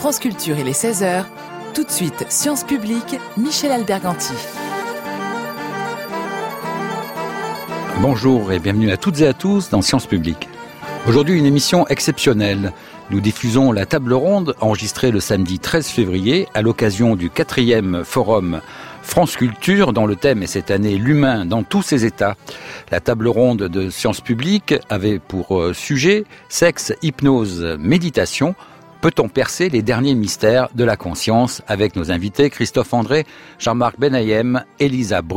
France Culture, il est 16h. Tout de suite, Sciences Publiques, Michel Alberganti. Bonjour et bienvenue à toutes et à tous dans Sciences Publiques. Aujourd'hui, une émission exceptionnelle. Nous diffusons la table ronde enregistrée le samedi 13 février à l'occasion du 4e forum France Culture, dont le thème est cette année l'humain dans tous ses états. La table ronde de Sciences Publiques avait pour sujet sexe, hypnose, méditation. Peut-on percer les derniers mystères de la conscience avec nos invités Christophe André, Jean-Marc Benayem, Elisa Brun.